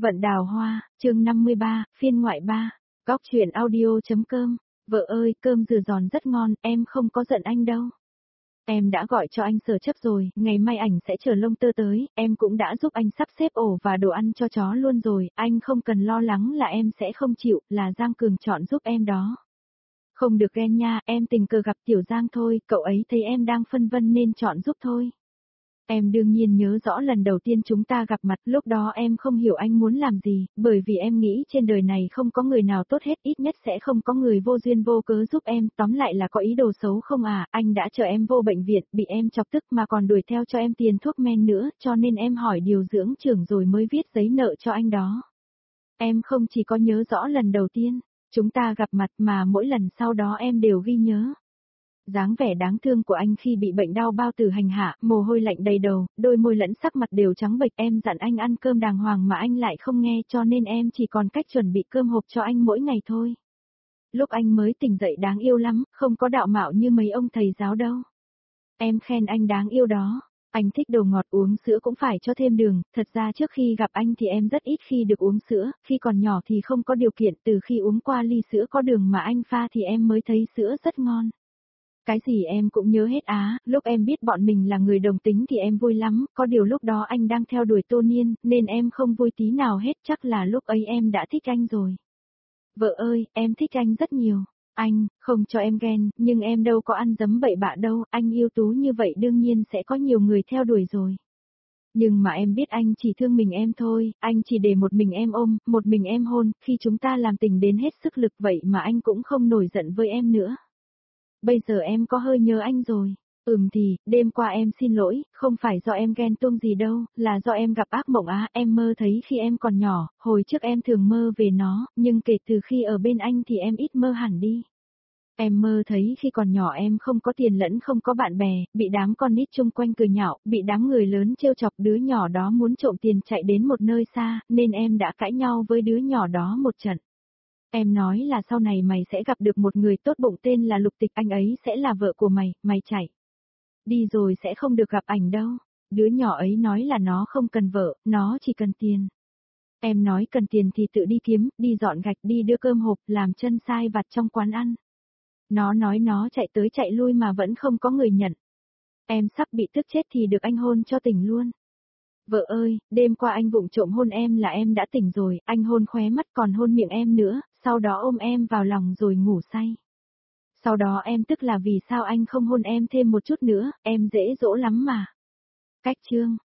Vận đào hoa, chương 53, phiên ngoại 3. Góc truyện audio.com. Vợ ơi, cơm dừa giòn rất ngon, em không có giận anh đâu. Em đã gọi cho anh Sở Chấp rồi, ngày mai ảnh sẽ chở lông tơ tới, em cũng đã giúp anh sắp xếp ổ và đồ ăn cho chó luôn rồi, anh không cần lo lắng là em sẽ không chịu, là Giang Cường chọn giúp em đó. Không được ghen nha, em tình cờ gặp Tiểu Giang thôi, cậu ấy thấy em đang phân vân nên chọn giúp thôi. Em đương nhiên nhớ rõ lần đầu tiên chúng ta gặp mặt, lúc đó em không hiểu anh muốn làm gì, bởi vì em nghĩ trên đời này không có người nào tốt hết, ít nhất sẽ không có người vô duyên vô cớ giúp em, tóm lại là có ý đồ xấu không à, anh đã chờ em vô bệnh viện, bị em chọc tức mà còn đuổi theo cho em tiền thuốc men nữa, cho nên em hỏi điều dưỡng trưởng rồi mới viết giấy nợ cho anh đó. Em không chỉ có nhớ rõ lần đầu tiên, chúng ta gặp mặt mà mỗi lần sau đó em đều ghi nhớ. Dáng vẻ đáng thương của anh khi bị bệnh đau bao tử hành hạ, mồ hôi lạnh đầy đầu, đôi môi lẫn sắc mặt đều trắng bệch, em dặn anh ăn cơm đàng hoàng mà anh lại không nghe, cho nên em chỉ còn cách chuẩn bị cơm hộp cho anh mỗi ngày thôi. Lúc anh mới tỉnh dậy đáng yêu lắm, không có đạo mạo như mấy ông thầy giáo đâu. Em khen anh đáng yêu đó. Anh thích đồ ngọt, uống sữa cũng phải cho thêm đường, thật ra trước khi gặp anh thì em rất ít khi được uống sữa, khi còn nhỏ thì không có điều kiện, từ khi uống qua ly sữa có đường mà anh pha thì em mới thấy sữa rất ngon. Cái gì em cũng nhớ hết á, lúc em biết bọn mình là người đồng tính thì em vui lắm, có điều lúc đó anh đang theo đuổi Tô Niên, nên em không vui tí nào hết, chắc là lúc ấy em đã thích anh rồi. Vợ ơi, em thích anh rất nhiều. Anh, không cho em ghen, nhưng em đâu có ăn dấm bậy bạ đâu, anh yêu tú như vậy đương nhiên sẽ có nhiều người theo đuổi rồi. Nhưng mà em biết anh chỉ thương mình em thôi, anh chỉ để một mình em ôm, một mình em hôn, khi chúng ta làm tình đến hết sức lực vậy mà anh cũng không nổi giận với em nữa. Bây giờ em có hơi nhớ anh rồi. Thì, đêm qua em xin lỗi, không phải do em ghen tuông gì đâu, là do em gặp ác mộng á, em mơ thấy khi em còn nhỏ, hồi trước em thường mơ về nó, nhưng kể từ khi ở bên anh thì em ít mơ hẳn đi. Em mơ thấy khi còn nhỏ em không có tiền lẫn không có bạn bè, bị đám con nít chung quanh cười nhạo, bị đám người lớn trêu chọc, đứa nhỏ đó muốn trộm tiền chạy đến một nơi xa, nên em đã cãi nhau với đứa nhỏ đó một trận. Em nói là sau này mày sẽ gặp được một người tốt bụng tên là Lục Tịch, anh ấy sẽ là vợ của mày, mày chạy đi rồi sẽ không được gặp ảnh đâu. Đứa nhỏ ấy nói là nó không cần vợ, nó chỉ cần tiền. Em nói cần tiền thì tự đi kiếm, đi dọn gạch, đi đưa cơm hộp, làm chân sai vặt trong quán ăn. Nó nói nó chạy tới chạy lui mà vẫn không có người nhận. Em sắp bị tức chết thì được anh hôn cho tỉnh luôn. Vợ ơi, đêm qua anh vụng trộm hôn em là em đã tỉnh rồi, anh hôn khóe mắt còn hôn miệng em nữa, sau đó ôm em vào lòng rồi ngủ say. Sau đó em tức là vì sao anh không hôn em thêm một chút nữa, em dễ dỗ lắm mà. Cách chương.